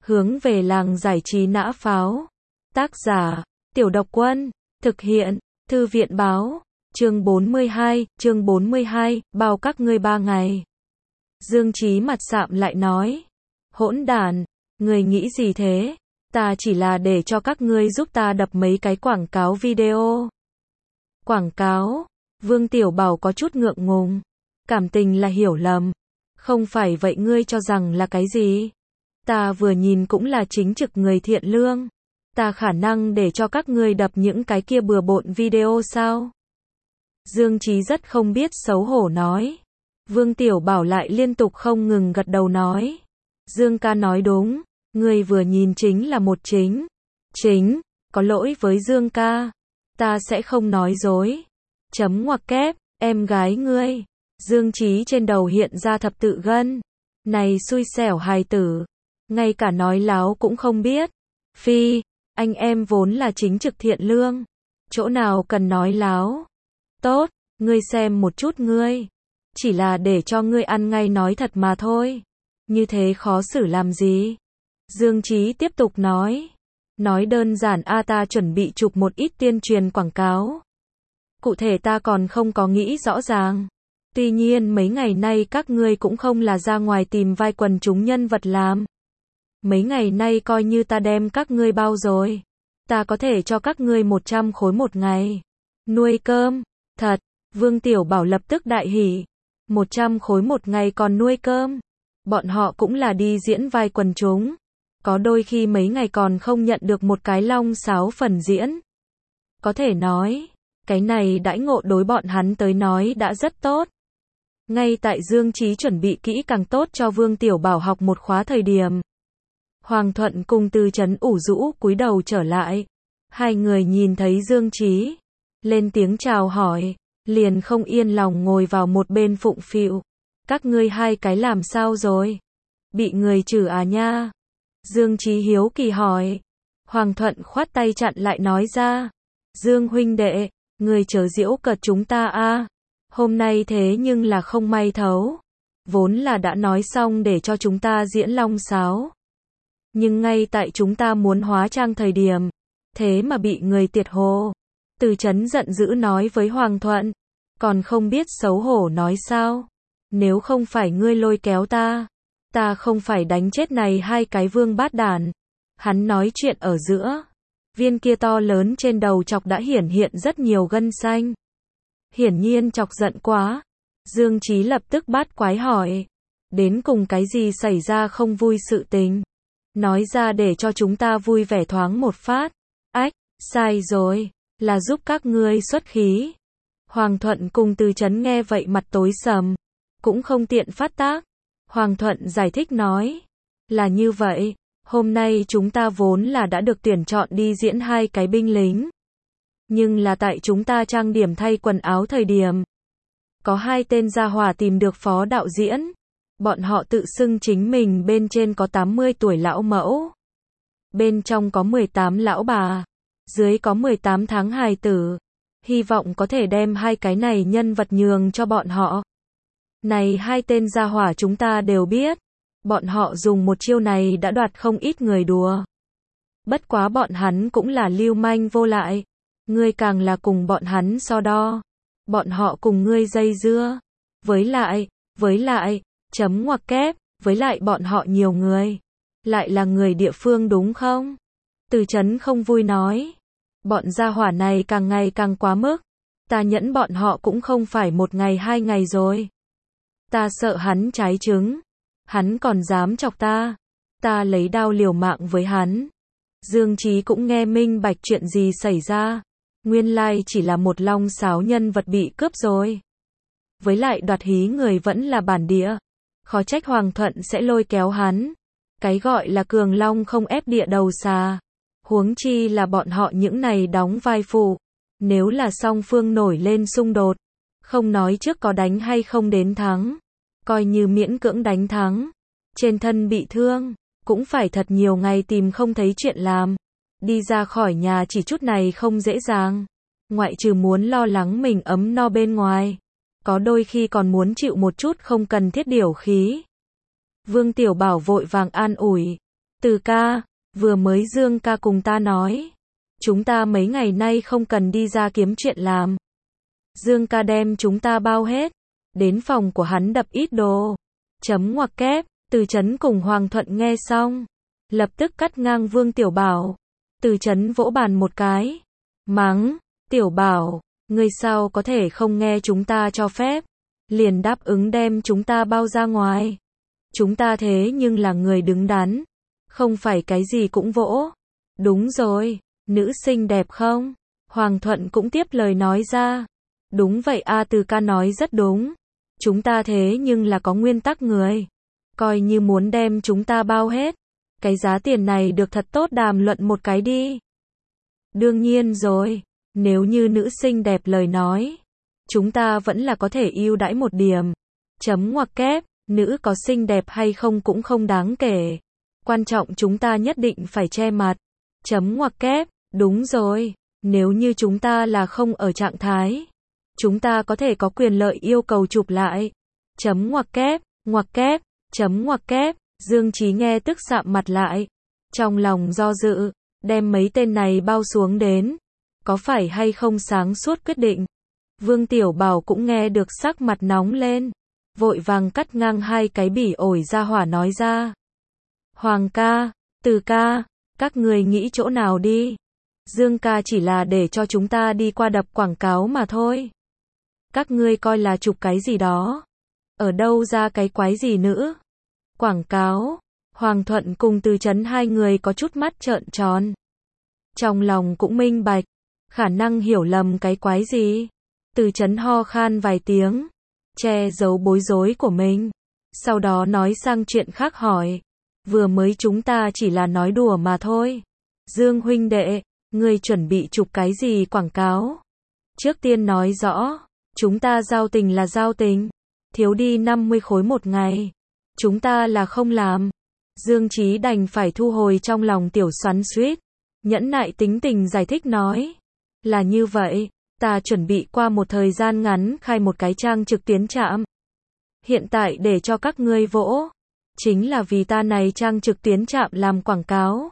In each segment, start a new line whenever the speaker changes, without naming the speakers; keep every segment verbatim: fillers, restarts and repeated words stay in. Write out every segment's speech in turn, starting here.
Hướng về làng giải trí nã pháo. Tác giả, Tiểu Độc Quân. Thực hiện, Thư viện báo. Chương bốn mươi hai, chương bốn mươi hai, bao các ngươi ba ngày. Dương Chí mặt sạm lại nói. Hỗn đản, ngươi nghĩ gì thế? Ta chỉ là để cho các ngươi giúp ta đập mấy cái quảng cáo video. Quảng cáo? Vương Tiểu Bảo có chút ngượng ngùng. Cảm tình là hiểu lầm. Không phải vậy ngươi cho rằng là cái gì? Ta vừa nhìn cũng là chính trực người thiện lương. Ta khả năng để cho các ngươi đập những cái kia bừa bộn video sao? Dương Chí rất không biết xấu hổ nói. Vương Tiểu Bảo lại liên tục không ngừng gật đầu nói. Dương ca nói đúng, ngươi vừa nhìn chính là một chính. Chính, có lỗi với Dương ca. Ta sẽ không nói dối. Chấm ngoặc kép, em gái ngươi. Dương Chí trên đầu hiện ra thập tự gân. Này xui xẻo hài tử. Ngay cả nói láo cũng không biết. Phi, anh em vốn là chính trực thiện lương. Chỗ nào cần nói láo. Tốt, ngươi xem một chút ngươi. Chỉ là để cho ngươi ăn ngay nói thật mà thôi. Như thế khó xử làm gì? Dương Chí tiếp tục nói. Nói đơn giản a ta chuẩn bị chụp một ít tuyên truyền quảng cáo. Cụ thể ta còn không có nghĩ rõ ràng. Tuy nhiên mấy ngày nay các ngươi cũng không là ra ngoài tìm vai quần chúng nhân vật làm. Mấy ngày nay coi như ta đem các ngươi bao rồi. Ta có thể cho các ngươi một trăm khối một ngày. Nuôi cơm. Thật, Vương Tiểu Bảo lập tức đại hỉ. một trăm khối một ngày còn nuôi cơm. Bọn họ cũng là đi diễn vai quần chúng. Có đôi khi mấy ngày còn không nhận được một cái long sáo phần diễn. Có thể nói, cái này đãi ngộ đối bọn hắn tới nói đã rất tốt. Ngay tại Dương Chí chuẩn bị kỹ càng tốt cho Vương Tiểu Bảo học một khóa thời điểm. Hoàng Thuận cùng Từ Chấn ủ rũ cúi đầu trở lại. Hai người nhìn thấy Dương Chí. Lên tiếng chào hỏi. Liền không yên lòng ngồi vào một bên phụng phịu. Các ngươi hai cái làm sao rồi? Bị người chửi à nha? Dương Chí hiếu kỳ hỏi. Hoàng Thuận khoát tay chặn lại nói ra. Dương huynh đệ, người chớ giễu cợt chúng ta a. Hôm nay thế nhưng là không may thấu. Vốn là đã nói xong để cho chúng ta diễn long sáo. Nhưng ngay tại chúng ta muốn hóa trang thời điểm. Thế mà bị người tiệt hồ. Từ Chấn giận dữ nói với Hoàng Thuận. Còn không biết xấu hổ nói sao? Nếu không phải ngươi lôi kéo ta. Ta không phải đánh chết này hai cái vương bát đản. Hắn nói chuyện ở giữa. Viên kia to lớn trên đầu chọc đã hiển hiện rất nhiều gân xanh. Hiển nhiên chọc giận quá. Dương Chí lập tức bát quái hỏi. Đến cùng cái gì xảy ra không vui sự tình? Nói ra để cho chúng ta vui vẻ thoáng một phát. Ách, sai rồi. Là giúp các ngươi xuất khí. Hoàng Thuận cùng Từ Chấn nghe vậy mặt tối sầm. Cũng không tiện phát tác. Hoàng Thuận giải thích nói. Là như vậy. Hôm nay chúng ta vốn là đã được tuyển chọn đi diễn hai cái binh lính. Nhưng là tại chúng ta trang điểm thay quần áo thời điểm. Có hai tên gia hỏa tìm được phó đạo diễn. Bọn họ tự xưng chính mình bên trên có tám mươi tuổi lão mẫu. Bên trong có mười tám lão bà. Dưới có mười tám tháng hài tử. Hy vọng có thể đem hai cái này nhân vật nhường cho bọn họ. Này hai tên gia hỏa chúng ta đều biết. Bọn họ dùng một chiêu này đã đoạt không ít người đùa. Bất quá bọn hắn cũng là lưu manh vô lại. Ngươi càng là cùng bọn hắn so đo. Bọn họ cùng ngươi dây dưa. Với lại, với lại, chấm ngoặc kép, với lại bọn họ nhiều người. Lại là người địa phương đúng không? Từ Chấn không vui nói. Bọn gia hỏa này càng ngày càng quá mức. Ta nhẫn bọn họ cũng không phải một ngày hai ngày rồi. Ta sợ hắn trái trứng. Hắn còn dám chọc ta. Ta lấy đao liều mạng với hắn. Dương Chí cũng nghe minh bạch chuyện gì xảy ra. Nguyên lai chỉ là một long sáo nhân vật bị cướp rồi. Với lại đoạt hí người vẫn là bản địa. Khó trách Hoàng Thuận sẽ lôi kéo hắn. Cái gọi là cường long không ép địa đầu xà. Huống chi là bọn họ những này đóng vai phụ. Nếu là song phương nổi lên xung đột. Không nói trước có đánh hay không đến thắng. Coi như miễn cưỡng đánh thắng. Trên thân bị thương. Cũng phải thật nhiều ngày tìm không thấy chuyện làm. Đi ra khỏi nhà chỉ chút này không dễ dàng. Ngoại trừ muốn lo lắng mình ấm no bên ngoài. Có đôi khi còn muốn chịu một chút không cần thiết điều khí. Vương Tiểu Bảo vội vàng an ủi. Từ ca, vừa mới Dương ca cùng ta nói. Chúng ta mấy ngày nay không cần đi ra kiếm chuyện làm. Dương ca đem chúng ta bao hết. Đến phòng của hắn đập ít đồ. Chấm ngoặc kép, Từ Chấn cùng Hoàng Thuận nghe xong. Lập tức cắt ngang Vương Tiểu Bảo. Từ Chấn vỗ bàn một cái. Mắng, Tiểu Bảo, ngươi sao có thể không nghe chúng ta cho phép. Liền đáp ứng đem chúng ta bao ra ngoài. Chúng ta thế nhưng là người đứng đắn. Không phải cái gì cũng vỗ. Đúng rồi, nữ xinh đẹp không? Hoàng Thuận cũng tiếp lời nói ra. Đúng vậy a, Từ ca nói rất đúng. Chúng ta thế nhưng là có nguyên tắc người. Coi như muốn đem chúng ta bao hết. Cái giá tiền này được thật tốt đàm luận một cái đi. Đương nhiên rồi, nếu như nữ xinh đẹp lời nói. Chúng ta vẫn là có thể ưu đãi một điểm. Chấm ngoặc kép, nữ có xinh đẹp hay không cũng không đáng kể. Quan trọng chúng ta nhất định phải che mặt. Chấm ngoặc kép, đúng rồi, nếu như chúng ta là không ở trạng thái. Chúng ta có thể có quyền lợi yêu cầu chụp lại. Chấm ngoặc kép, ngoặc kép, chấm ngoặc kép, Dương Chí nghe tức sạm mặt lại. Trong lòng do dự, đem mấy tên này bao xuống đến. Có phải hay không sáng suốt quyết định. Vương Tiểu Bảo cũng nghe được sắc mặt nóng lên. Vội vàng cắt ngang hai cái bỉ ổi ra hỏa nói ra. Hoàng ca, Từ ca, các người nghĩ chỗ nào đi. Dương ca chỉ là để cho chúng ta đi qua đập quảng cáo mà thôi. Các ngươi coi là chụp cái gì đó. Ở đâu ra cái quái gì nữa. Quảng cáo. Hoàng Thuận cùng Từ Chấn hai người có chút mắt trợn tròn. Trong lòng cũng minh bạch. Khả năng hiểu lầm cái quái gì. Từ Chấn ho khan vài tiếng. Che giấu bối rối của mình. Sau đó nói sang chuyện khác hỏi. Vừa mới chúng ta chỉ là nói đùa mà thôi. Dương huynh đệ, ngươi chuẩn bị chụp cái gì quảng cáo? Trước tiên nói rõ. Chúng ta giao tình là giao tình. Thiếu đi năm mươi khối một ngày. Chúng ta là không làm. Dương Chí đành phải thu hồi trong lòng tiểu xoắn xuýt. Nhẫn nại tính tình giải thích nói. Là như vậy, ta chuẩn bị qua một thời gian ngắn khai một cái trang trực tuyến trạm. Hiện tại để cho các ngươi vỗ. Chính là vì ta này trang trực tuyến trạm làm quảng cáo.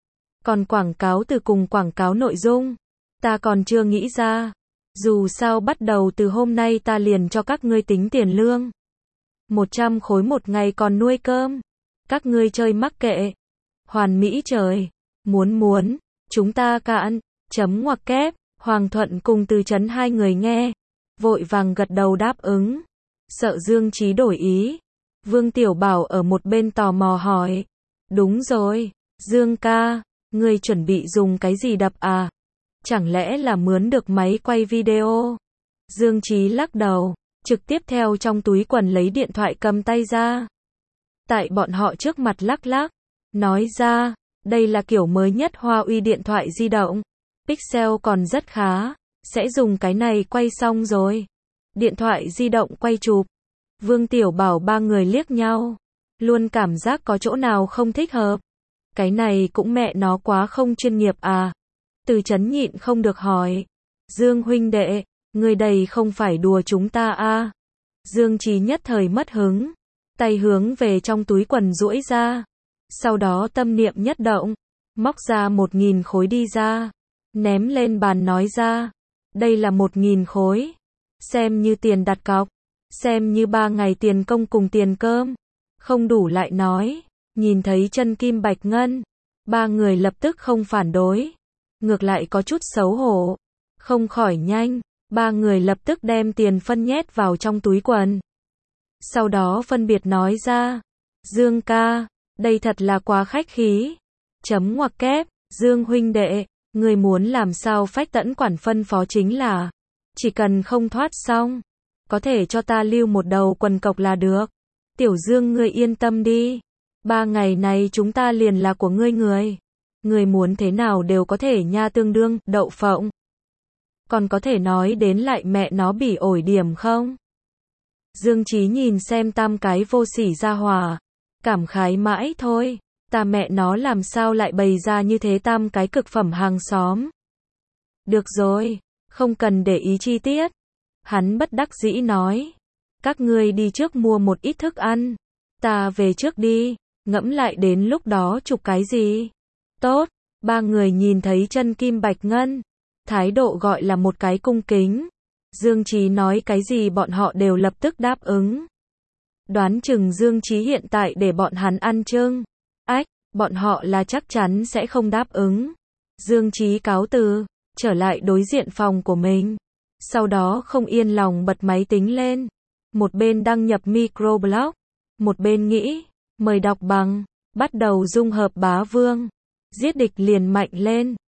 Còn quảng cáo từ cùng quảng cáo nội dung. Ta còn chưa nghĩ ra. Dù sao bắt đầu từ hôm nay ta liền cho các ngươi tính tiền lương. một trăm khối một ngày còn nuôi cơm. Các ngươi chơi mắc kệ. Hoàn mỹ trời. Muốn muốn. Chúng ta cạn. Chấm ngoặc kép. Hoàng Thuận cùng Từ Chấn hai người nghe. Vội vàng gật đầu đáp ứng. Sợ Dương Chí đổi ý. Vương Tiểu Bảo ở một bên tò mò hỏi. Đúng rồi. Dương ca. Ngươi chuẩn bị dùng cái gì đập à? Chẳng lẽ là mướn được máy quay video? Dương Chí lắc đầu. Trực tiếp theo trong túi quần lấy điện thoại cầm tay ra. Tại bọn họ trước mặt lắc lắc. Nói ra. Đây là kiểu mới nhất Huawei điện thoại di động. Pixel còn rất khá. Sẽ dùng cái này quay xong rồi. Điện thoại di động quay chụp. Vương Tiểu Bảo ba người liếc nhau. Luôn cảm giác có chỗ nào không thích hợp. Cái này cũng mẹ nó quá không chuyên nghiệp à. Từ Chấn nhịn không được hỏi. Dương huynh đệ, người đầy không phải đùa chúng ta à. Dương Chí nhất thời mất hứng. Tay hướng về trong túi quần duỗi ra. Sau đó tâm niệm nhất động. Móc ra một nghìn khối đi ra. Ném lên bàn nói ra. Đây là một nghìn khối. Xem như tiền đặt cọc. Xem như ba ngày tiền công cùng tiền cơm. Không đủ lại nói. Nhìn thấy chân kim bạch ngân. Ba người lập tức không phản đối. Ngược lại có chút xấu hổ. Không khỏi nhanh. Ba người lập tức đem tiền phân nhét vào trong túi quần. Sau đó phân biệt nói ra. Dương ca. Đây thật là quá khách khí. Chấm ngoặc kép. Dương huynh đệ. Người muốn làm sao phách tẫn quản phân phó chính là. Chỉ cần không thoát xong. Có thể cho ta lưu một đầu quần cộc là được. Tiểu Dương ngươi yên tâm đi. Ba ngày này chúng ta liền là của ngươi người. Người muốn thế nào đều có thể nha tương đương, đậu phộng. Còn có thể nói đến lại mẹ nó bỉ ổi điểm không? Dương Chí nhìn xem tam cái vô sỉ ra hỏa. Cảm khái mãi thôi. Ta mẹ nó làm sao lại bày ra như thế tam cái cực phẩm hàng xóm. Được rồi. Không cần để ý chi tiết. Hắn bất đắc dĩ nói. Các ngươi đi trước mua một ít thức ăn. Ta về trước đi. ngẫm lại đến lúc đó chụp cái gì? Tốt, ba người nhìn thấy chân kim bạch ngân, thái độ gọi là một cái cung kính. Dương Chí nói cái gì bọn họ đều lập tức đáp ứng. Đoán chừng Dương Chí hiện tại để bọn hắn ăn trưng. Ách, bọn họ là chắc chắn sẽ không đáp ứng. Dương Chí cáo từ, trở lại đối diện phòng của mình. Sau đó không yên lòng bật máy tính lên. Một bên đăng nhập microblog, một bên nghĩ, mời đọc bằng, bắt đầu dung hợp bá vương. Giết địch liền mạnh lên.